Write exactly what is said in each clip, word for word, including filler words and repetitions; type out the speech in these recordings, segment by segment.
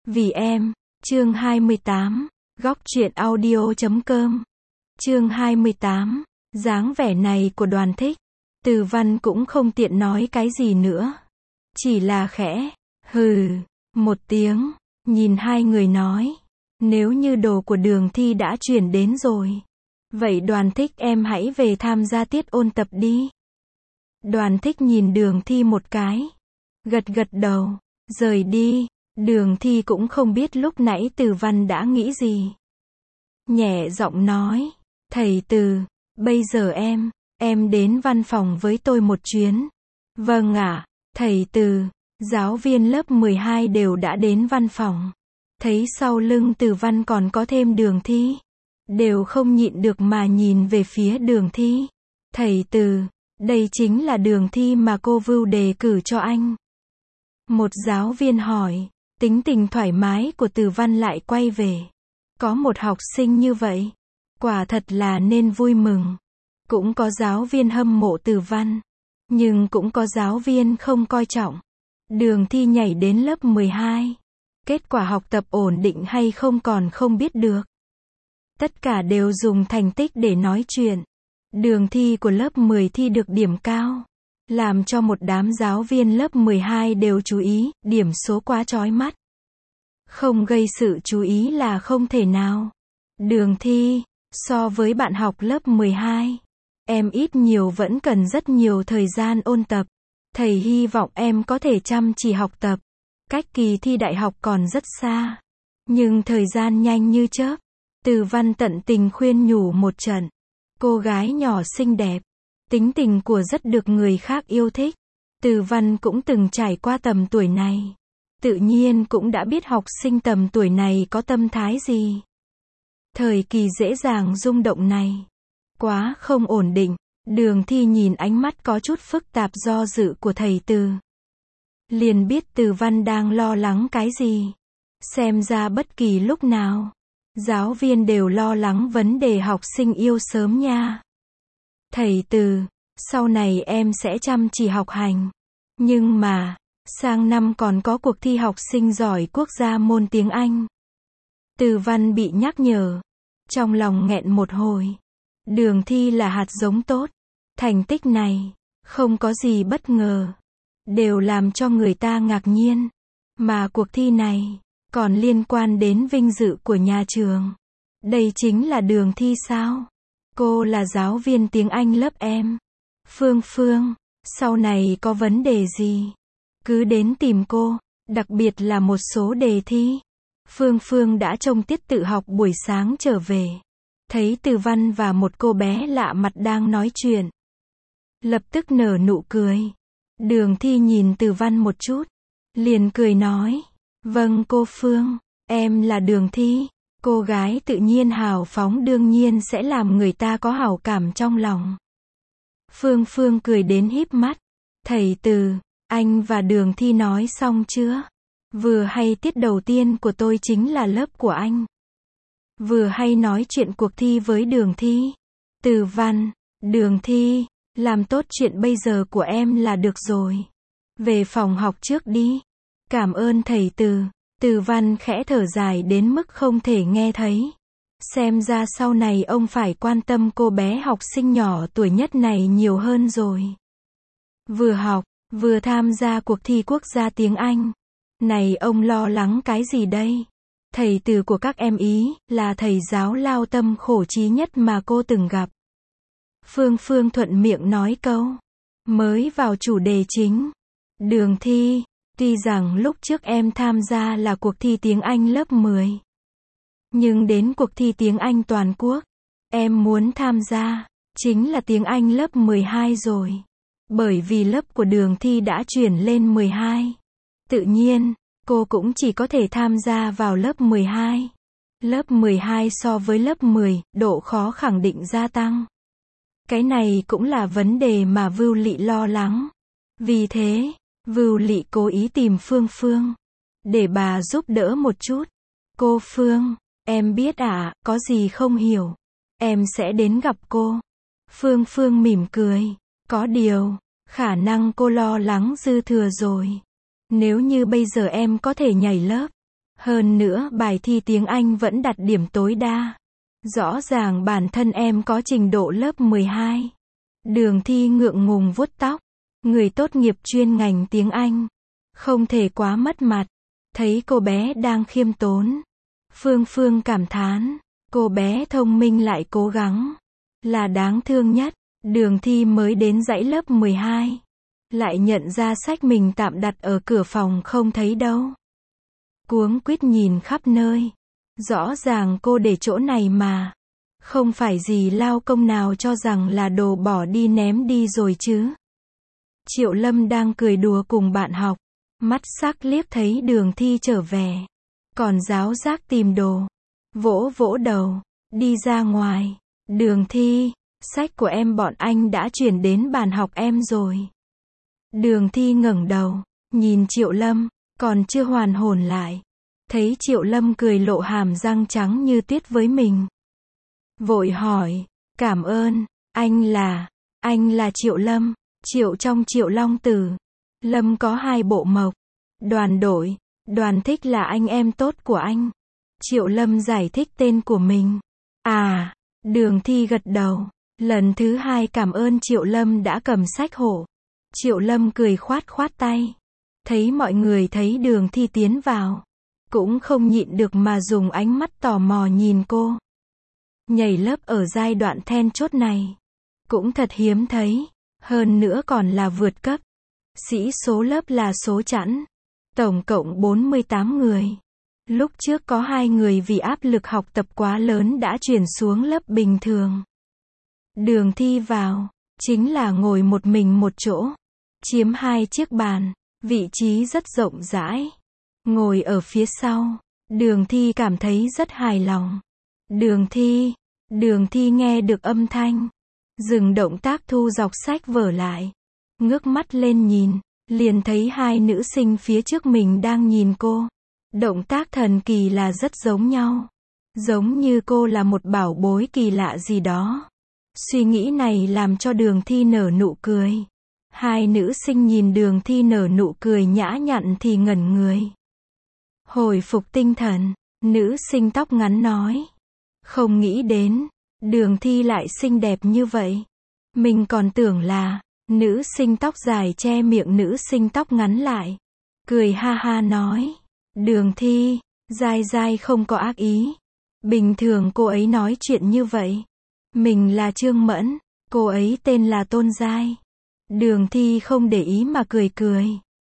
Vì em, chương hai mươi tám, góc truyện audio chấm com. Chương hai mươi tám, dáng vẻ này của Đoàn Thích. Từ Văn cũng không tiện nói cái gì nữa. Chỉ là khẽ, hừ, một tiếng, nhìn hai người nói. Nếu như đồ của Đường Thi đã chuyển đến rồi. Vậy Đoàn Thích em hãy về tham gia tiết ôn tập đi. Đoàn Thích nhìn Đường Thi một cái. Gật gật đầu, rời đi. Đường Thi cũng không biết lúc nãy Từ Văn đã nghĩ gì. Nhẹ giọng nói, thầy Từ, bây giờ em, em đến văn phòng với tôi một chuyến. Vâng ạ, thầy Từ, giáo viên lớp mười hai đều đã đến văn phòng. Thấy sau lưng Từ Văn còn có thêm Đường Thi. Đều không nhịn được mà nhìn về phía Đường Thi. Thầy Từ, đây chính là Đường Thi mà cô Vưu đề cử cho anh. Một giáo viên hỏi. Tính tình thoải mái của Từ Văn lại quay về. Có một học sinh như vậy, quả thật là nên vui mừng. Cũng có giáo viên hâm mộ Từ Văn, nhưng cũng có giáo viên không coi trọng. Đường Thi nhảy đến lớp mười hai. Kết quả học tập ổn định hay không còn không biết được. Tất cả đều dùng thành tích để nói chuyện. Đường Thi của lớp mười thi được điểm cao. Làm cho một đám giáo viên lớp mười hai đều chú ý, điểm số quá chói mắt. Không gây sự chú ý là không thể nào. Đường Thi, so với bạn học lớp mười hai, em ít nhiều vẫn cần rất nhiều thời gian ôn tập. Thầy hy vọng em có thể chăm chỉ học tập. Cách kỳ thi đại học còn rất xa. Nhưng thời gian nhanh như chớp. Từ Văn tận tình khuyên nhủ một trận. Cô gái nhỏ xinh đẹp. Tính tình của rất được người khác yêu thích. Từ Văn cũng từng trải qua tầm tuổi này. Tự nhiên cũng đã biết học sinh tầm tuổi này có tâm thái gì. Thời kỳ dễ dàng rung động này. Quá không ổn định. Đường Thi nhìn ánh mắt có chút phức tạp do dự của thầy Từ. Liền biết Từ Văn đang lo lắng cái gì. Xem ra bất kỳ lúc nào. Giáo viên đều lo lắng vấn đề học sinh yêu sớm nha. Thầy Từ, sau này em sẽ chăm chỉ học hành. Nhưng mà, sang năm còn có cuộc thi học sinh giỏi quốc gia môn tiếng Anh. Từ Văn bị nhắc nhở. Trong lòng nghẹn một hồi. Đường Thi là hạt giống tốt. Thành tích này, không có gì bất ngờ. Đều làm cho người ta ngạc nhiên. Mà cuộc thi này, còn liên quan đến vinh dự của nhà trường. Đây chính là Đường Thi sao? Cô là giáo viên tiếng Anh lớp em. Phương Phương, sau này có vấn đề gì? Cứ đến tìm cô, đặc biệt là một số đề thi. Phương Phương đã trông tiết tự học buổi sáng trở về. Thấy Từ Văn và một cô bé lạ mặt đang nói chuyện. Lập tức nở nụ cười. Đường Thi nhìn Từ Văn một chút. Liền cười nói. Vâng cô Phương, em là Đường Thi. Cô gái tự nhiên hào phóng đương nhiên sẽ làm người ta có hảo cảm trong lòng. Phương Phương cười đến híp mắt. Thầy Từ, anh và Đường Thi nói xong chưa? Vừa hay tiết đầu tiên của tôi chính là lớp của anh. Vừa hay nói chuyện cuộc thi với Đường Thi. Từ Văn, Đường Thi, làm tốt chuyện bây giờ của em là được rồi. Về phòng học trước đi. Cảm ơn thầy Từ. Từ Văn khẽ thở dài đến mức không thể nghe thấy. Xem ra sau này ông phải quan tâm cô bé học sinh nhỏ tuổi nhất này nhiều hơn rồi. Vừa học, vừa tham gia cuộc thi quốc gia tiếng Anh. Này ông lo lắng cái gì đây? Thầy Từ của các em ý, là thầy giáo lao tâm khổ trí nhất mà cô từng gặp. Phương Phương thuận miệng nói câu. Mới vào chủ đề chính. Đường Thi, tuy rằng lúc trước em tham gia là cuộc thi tiếng Anh lớp mười. Nhưng đến cuộc thi tiếng Anh toàn quốc, em muốn tham gia, chính là tiếng Anh lớp mười hai rồi. Bởi vì lớp của Đường Thi đã chuyển lên mười hai. Tự nhiên, cô cũng chỉ có thể tham gia vào lớp mười hai. Lớp mười hai so với lớp mười, độ khó khẳng định gia tăng. Cái này cũng là vấn đề mà Vưu Lị lo lắng. Vì thế, Vưu Lị cố ý tìm Phương Phương. Để bà giúp đỡ một chút. Cô Phương, em biết ạ, à, có gì không hiểu. Em sẽ đến gặp cô. Phương Phương mỉm cười. Có điều, khả năng cô lo lắng dư thừa rồi. Nếu như bây giờ em có thể nhảy lớp, Hơn nữa bài thi tiếng Anh vẫn đặt điểm tối đa. Rõ ràng bản thân em có trình độ lớp mười hai. Đường Thi ngượng ngùng vuốt tóc. Người tốt nghiệp chuyên ngành tiếng Anh. Không thể quá mất mặt. Thấy cô bé đang khiêm tốn. Phương Phương cảm thán. Cô bé thông minh lại cố gắng. Là đáng thương nhất. Đường Thi mới đến dãy lớp mười hai. Lại nhận ra sách mình tạm đặt ở cửa phòng không thấy đâu. Cuống quýt nhìn khắp nơi. Rõ ràng cô để chỗ này mà. Không phải gì lao công nào cho rằng là đồ bỏ đi ném đi rồi chứ. Triệu Lâm đang cười đùa cùng bạn học. Mắt sắc liếc thấy Đường Thi trở về. Còn giáo giác tìm đồ. Vỗ vỗ đầu. Đi ra ngoài. Đường Thi, sách của em bọn anh đã chuyển đến bàn học em rồi. Đường Thi ngẩng đầu. Nhìn Triệu Lâm. Còn chưa hoàn hồn lại. Thấy Triệu Lâm cười lộ hàm răng trắng như tuyết với mình. Vội hỏi. Cảm ơn. Anh là. Anh là Triệu Lâm. Triệu trong Triệu Long Tử. Lâm có hai bộ mộc. Đoàn Đội. Đoàn Thích là anh em tốt của anh. Triệu Lâm giải thích tên của mình. À. Đường Thi gật đầu. Lần thứ hai cảm ơn Triệu Lâm đã cầm sách hộ. Triệu Lâm cười khoát khoát tay. Thấy mọi người thấy Đường Thi tiến vào. Cũng không nhịn được mà dùng ánh mắt tò mò nhìn cô. Nhảy lớp ở giai đoạn then chốt này. Cũng thật hiếm thấy. Hơn nữa còn là vượt cấp. Sĩ số lớp là số chẵn. Tổng cộng bốn mươi tám người. Lúc trước có hai người vì áp lực học tập quá lớn đã chuyển xuống lớp bình thường. Đường Thi vào. Chính là ngồi một mình một chỗ. Chiếm hai chiếc bàn. Vị trí rất rộng rãi. Ngồi ở phía sau. Đường Thi cảm thấy rất hài lòng. Đường Thi. Đường Thi nghe được âm thanh. Dừng động tác thu dọc sách vở lại. Ngước mắt lên nhìn. Liền thấy hai nữ sinh phía trước mình đang nhìn cô. Động tác thần kỳ là rất giống nhau. Giống như cô là một bảo bối kỳ lạ gì đó. Suy nghĩ này làm cho Đường Thi nở nụ cười. Hai nữ sinh nhìn Đường Thi nở nụ cười nhã nhặn thì ngẩn người. Hồi phục tinh thần. Nữ sinh tóc ngắn nói. Không nghĩ đến. Đường Thi lại xinh đẹp như vậy. Mình còn tưởng là. Nữ sinh tóc dài che miệng nữ sinh tóc ngắn lại. Cười ha ha nói. Đường Thi. Dai dai không có ác ý. Bình thường cô ấy nói chuyện như vậy. Mình là Trương Mẫn. Cô ấy tên là Tôn Giai. Đường Thi không để ý mà cười cười.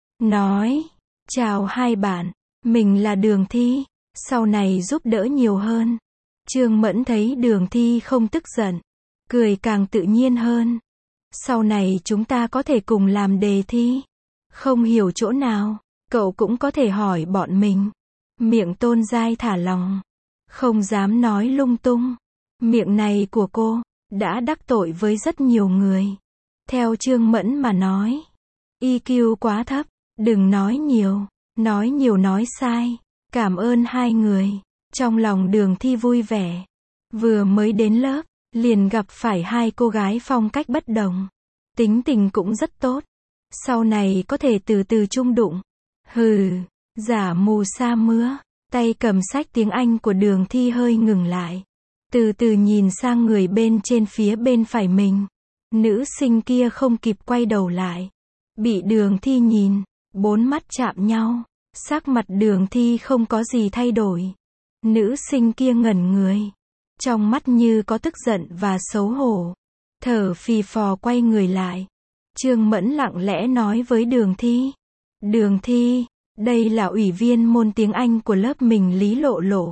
Nói. Chào hai bạn. Mình là Đường Thi. Sau này giúp đỡ nhiều hơn. Trương Mẫn thấy Đường Thi không tức giận. Cười càng tự nhiên hơn. Sau này chúng ta có thể cùng làm đề thi. Không hiểu chỗ nào. Cậu cũng có thể hỏi bọn mình. Miệng Tôn Giai thả lỏng. Không dám nói lung tung. Miệng này của cô. Đã đắc tội với rất nhiều người. Theo Trương Mẫn mà nói. i kiu quá thấp. Đừng nói nhiều. Nói nhiều nói sai. Cảm ơn hai người. Trong lòng Đường Thi vui vẻ. Vừa mới đến lớp. Liền gặp phải hai cô gái phong cách bất đồng. Tính tình cũng rất tốt. Sau này có thể từ từ chung đụng. Hừ. Giả mù sa mưa. Tay cầm sách tiếng Anh của Đường Thi hơi ngừng lại. Từ từ nhìn sang người bên trên phía bên phải mình. Nữ sinh kia không kịp quay đầu lại. Bị Đường Thi nhìn. Bốn mắt chạm nhau. Sắc mặt Đường Thi không có gì thay đổi. Nữ sinh kia ngẩn người. Trong mắt như có tức giận và xấu hổ. Thở phì phò quay người lại. Trương Mẫn lặng lẽ nói với Đường Thi. Đường Thi, đây là ủy viên môn tiếng Anh của lớp mình Lý Lộ Lộ.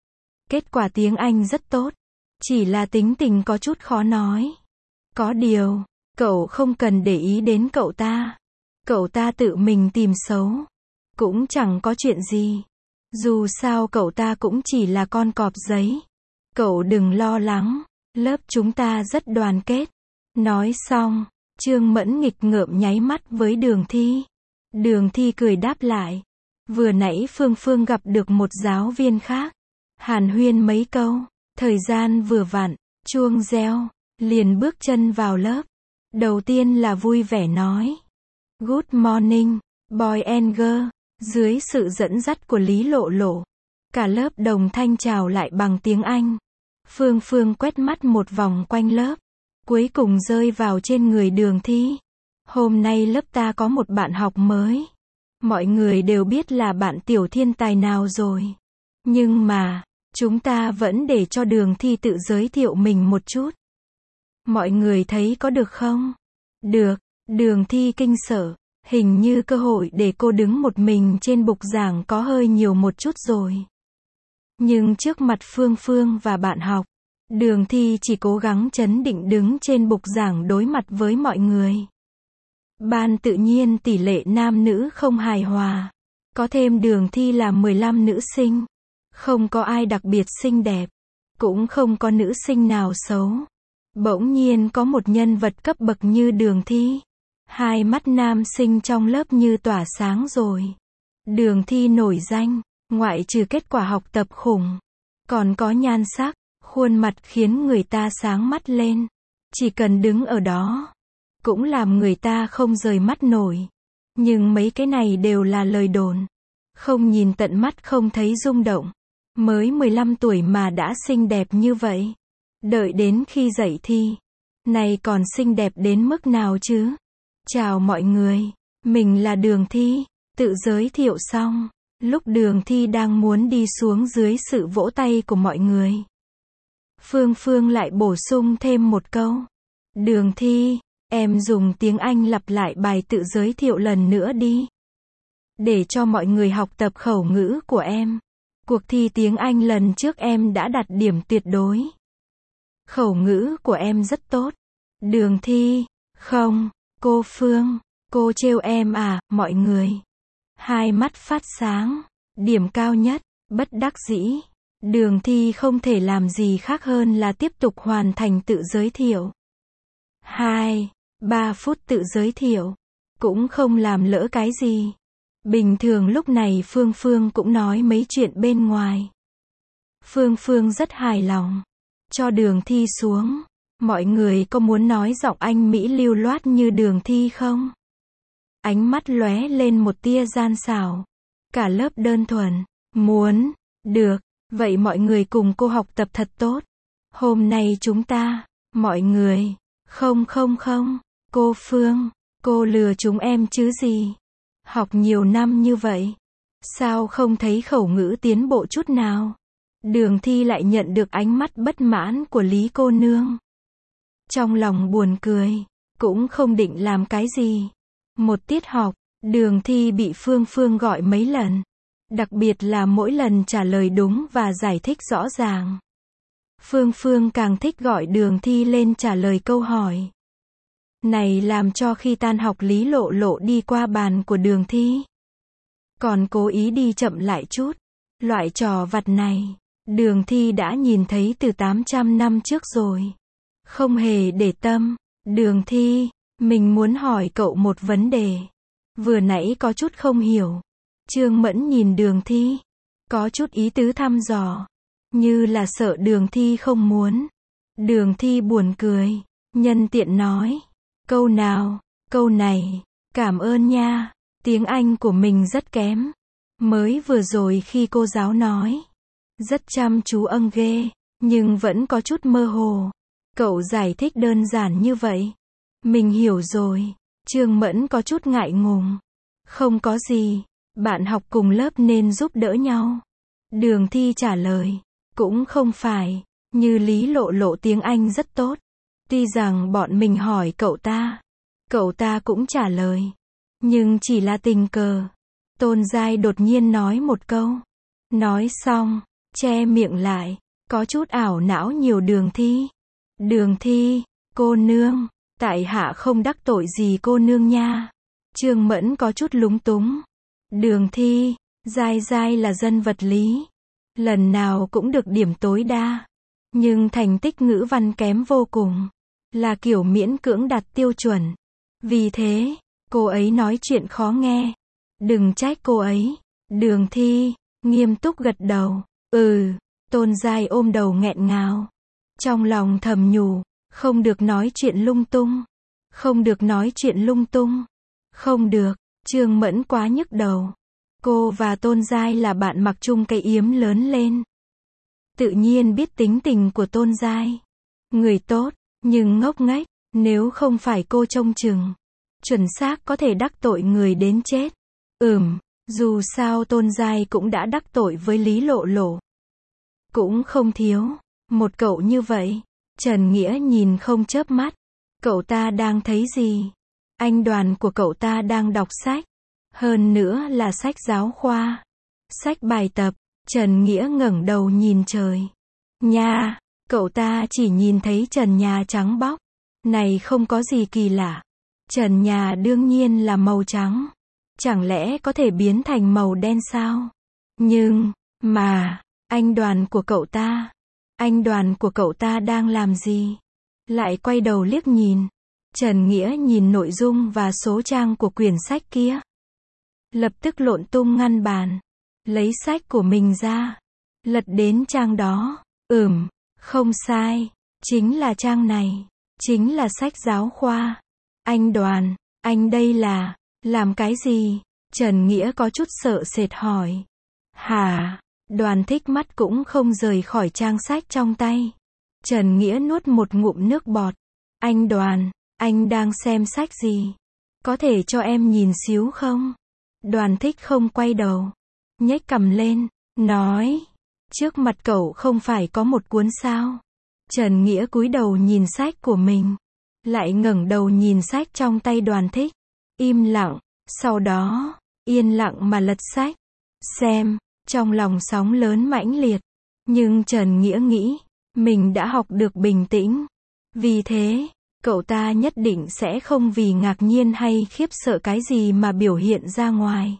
Kết quả tiếng Anh rất tốt. Chỉ là tính tình có chút khó nói. Có điều, cậu không cần để ý đến cậu ta. Cậu ta tự mình tìm xấu. Cũng chẳng có chuyện gì. Dù sao cậu ta cũng chỉ là con cọp giấy. Cậu đừng lo lắng. Lớp chúng ta rất đoàn kết. Nói xong, Trương Mẫn nghịch ngợm nháy mắt với Đường Thi. Đường Thi cười đáp lại. Vừa nãy Phương Phương gặp được một giáo viên khác. Hàn huyên mấy câu. Thời gian vừa vặn, chuông reo. Liền bước chân vào lớp. Đầu tiên là vui vẻ nói. Good morning, boy and girl. Dưới sự dẫn dắt của Lý Lộ Lộ. Cả lớp đồng thanh chào lại bằng tiếng Anh. Phương Phương quét mắt một vòng quanh lớp, cuối cùng rơi vào trên người Đường Thi. Hôm nay lớp ta có một bạn học mới. Mọi người đều biết là bạn tiểu thiên tài nào rồi. Nhưng mà, chúng ta vẫn để cho Đường Thi tự giới thiệu mình một chút. Mọi người thấy có được không? Được, Đường Thi kinh sợ. Hình như cơ hội để cô đứng một mình trên bục giảng có hơi nhiều một chút rồi. Nhưng trước mặt Phương Phương và bạn học, Đường Thi chỉ cố gắng trấn định đứng trên bục giảng đối mặt với mọi người. Ban tự nhiên tỷ lệ nam nữ không hài hòa. Có thêm Đường Thi là mười lăm nữ sinh. Không có ai đặc biệt xinh đẹp. Cũng không có nữ sinh nào xấu. Bỗng nhiên có một nhân vật cấp bậc như Đường Thi. Hai mắt nam sinh trong lớp như tỏa sáng rồi. Đường Thi nổi danh, ngoại trừ kết quả học tập khủng, còn có nhan sắc, khuôn mặt khiến người ta sáng mắt lên. Chỉ cần đứng ở đó, cũng làm người ta không rời mắt nổi. Nhưng mấy cái này đều là lời đồn. Không nhìn tận mắt không thấy rung động. Mới mười lăm tuổi mà đã xinh đẹp như vậy. Đợi đến khi dậy thi, này còn xinh đẹp đến mức nào chứ? Chào mọi người, mình là Đường Thi. Tự giới thiệu xong, lúc Đường Thi đang muốn đi xuống dưới sự vỗ tay của mọi người, Phương Phương lại bổ sung thêm một câu. Đường Thi, em dùng tiếng Anh lặp lại bài tự giới thiệu lần nữa đi. Để cho mọi người học tập khẩu ngữ của em. Cuộc thi tiếng Anh lần trước em đã đạt điểm tuyệt đối. Khẩu ngữ của em rất tốt. Đường Thi, không, cô Phương, cô trêu em à, mọi người. Hai mắt phát sáng, điểm cao nhất, bất đắc dĩ. Đường Thi không thể làm gì khác hơn là tiếp tục hoàn thành tự giới thiệu. Hai, ba phút tự giới thiệu, cũng không làm lỡ cái gì. Bình thường lúc này Phương Phương cũng nói mấy chuyện bên ngoài. Phương Phương rất hài lòng. Cho Đường Thi xuống. Mọi người có muốn nói giọng Anh Mỹ lưu loát như Đường Thi không? Ánh mắt lóe lên một tia gian xảo. Cả lớp đơn thuần. Muốn. Được. Vậy mọi người cùng cô học tập thật tốt. Hôm nay chúng ta, mọi người. Không không không. Cô Phương. Cô lừa chúng em chứ gì. Học nhiều năm như vậy. Sao không thấy khẩu ngữ tiến bộ chút nào? Đường Thi lại nhận được ánh mắt bất mãn của Lý cô nương. Trong lòng buồn cười. Cũng không định làm cái gì. Một tiết học, Đường Thi bị Phương Phương gọi mấy lần. Đặc biệt là mỗi lần trả lời đúng và giải thích rõ ràng. Phương Phương càng thích gọi Đường Thi lên trả lời câu hỏi. Này làm cho khi tan học Lý Lộ Lộ đi qua bàn của Đường Thi. Còn cố ý đi chậm lại chút. Loại trò vặt này, Đường Thi đã nhìn thấy từ tám trăm năm trước rồi. Không hề để tâm. Đường Thi, mình muốn hỏi cậu một vấn đề. Vừa nãy có chút không hiểu. Trương Mẫn nhìn Đường Thi. Có chút ý tứ thăm dò. Như là sợ Đường Thi không muốn. Đường Thi buồn cười. Nhân tiện nói. Câu nào, câu này. Cảm ơn nha. Tiếng Anh của mình rất kém. Mới vừa rồi khi cô giáo nói. Rất chăm chú âng ghê. Nhưng vẫn có chút mơ hồ. Cậu giải thích đơn giản như vậy. Mình hiểu rồi. Trương Mẫn có chút ngại ngùng. Không có gì. Bạn học cùng lớp nên giúp đỡ nhau. Đường Thi trả lời. Cũng không phải. Như Lý Lộ Lộ tiếng Anh rất tốt. Tuy rằng bọn mình hỏi cậu ta. Cậu ta cũng trả lời. Nhưng chỉ là tình cờ. Tôn Giai đột nhiên nói một câu. Nói xong, che miệng lại. Có chút ảo não nhiều Đường Thi. Đường Thi, cô nương. Tại hạ không đắc tội gì cô nương nha. Trương Mẫn có chút lúng túng. Đường Thi, Giai Giai là dân vật lý. Lần nào cũng được điểm tối đa. Nhưng thành tích ngữ văn kém vô cùng. Là kiểu miễn cưỡng đạt tiêu chuẩn. Vì thế, cô ấy nói chuyện khó nghe. Đừng trách cô ấy. Đường Thi, nghiêm túc gật đầu. Ừ, Tôn Giai ôm đầu nghẹn ngào. Trong lòng thầm nhủ, không được nói chuyện lung tung. Không được nói chuyện lung tung. Không được, Trương Mẫn quá nhức đầu. Cô và Tôn Giai là bạn mặc chung cái yếm lớn lên. Tự nhiên biết tính tình của Tôn Giai. Người tốt, nhưng ngốc nghếch, nếu không phải cô trông chừng. Chuẩn xác có thể đắc tội người đến chết. Ừm, dù sao Tôn Giai cũng đã đắc tội với Lý Lộ Lộ. Cũng không thiếu. Một cậu như vậy. Trần Nghĩa nhìn không chớp mắt. Cậu ta đang thấy gì? Anh Đoàn của cậu ta đang đọc sách. Hơn nữa là sách giáo khoa. Sách bài tập. Trần Nghĩa ngẩng đầu nhìn trời. Nhà, cậu ta chỉ nhìn thấy trần nhà trắng bóc. Này không có gì kỳ lạ. Trần nhà đương nhiên là màu trắng. Chẳng lẽ có thể biến thành màu đen sao? Nhưng, mà, anh Đoàn của cậu ta. Anh Đoàn của cậu ta đang làm gì? Lại quay đầu liếc nhìn. Trần Nghĩa nhìn nội dung và số trang của quyển sách kia. Lập tức lộn tung ngăn bàn. Lấy sách của mình ra. Lật đến trang đó. Ừm, không sai. Chính là trang này. Chính là sách giáo khoa. Anh Đoàn, anh đây là, làm cái gì? Trần Nghĩa có chút sợ sệt hỏi. Hả? Đoàn Thích mắt cũng không rời khỏi trang sách trong tay. Trần Nghĩa nuốt một ngụm nước bọt. Anh Đoàn, anh đang xem sách gì? Có thể cho em nhìn xíu không? Đoàn Thích không quay đầu. Nhếch cằm lên, nói. Trước mặt cậu không phải có một cuốn sao? Trần Nghĩa cúi đầu nhìn sách của mình. Lại ngẩng đầu nhìn sách trong tay Đoàn Thích. Im lặng, sau đó, yên lặng mà lật sách. Xem, trong lòng sóng lớn mãnh liệt. Nhưng Trần Nghĩa nghĩ, mình đã học được bình tĩnh. Vì thế, cậu ta nhất định sẽ không vì ngạc nhiên hay khiếp sợ cái gì mà biểu hiện ra ngoài.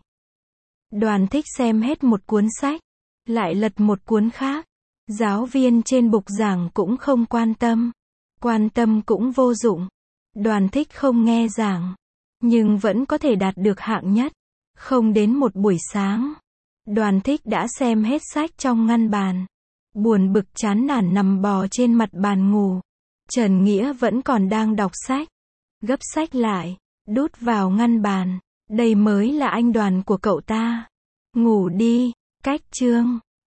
Đoàn Thích xem hết một cuốn sách, lại lật một cuốn khác. Giáo viên trên bục giảng cũng không quan tâm. Quan tâm cũng vô dụng. Đoàn Thích không nghe giảng, nhưng vẫn có thể đạt được hạng nhất. Không đến một buổi sáng, Đoàn Thích đã xem hết sách trong ngăn bàn. Buồn bực chán nản nằm bò trên mặt bàn ngủ. Trần Nghĩa vẫn còn đang đọc sách. Gấp sách lại, đút vào ngăn bàn. Đây mới là anh Đoàn của cậu ta. Ngủ đi, cách chương.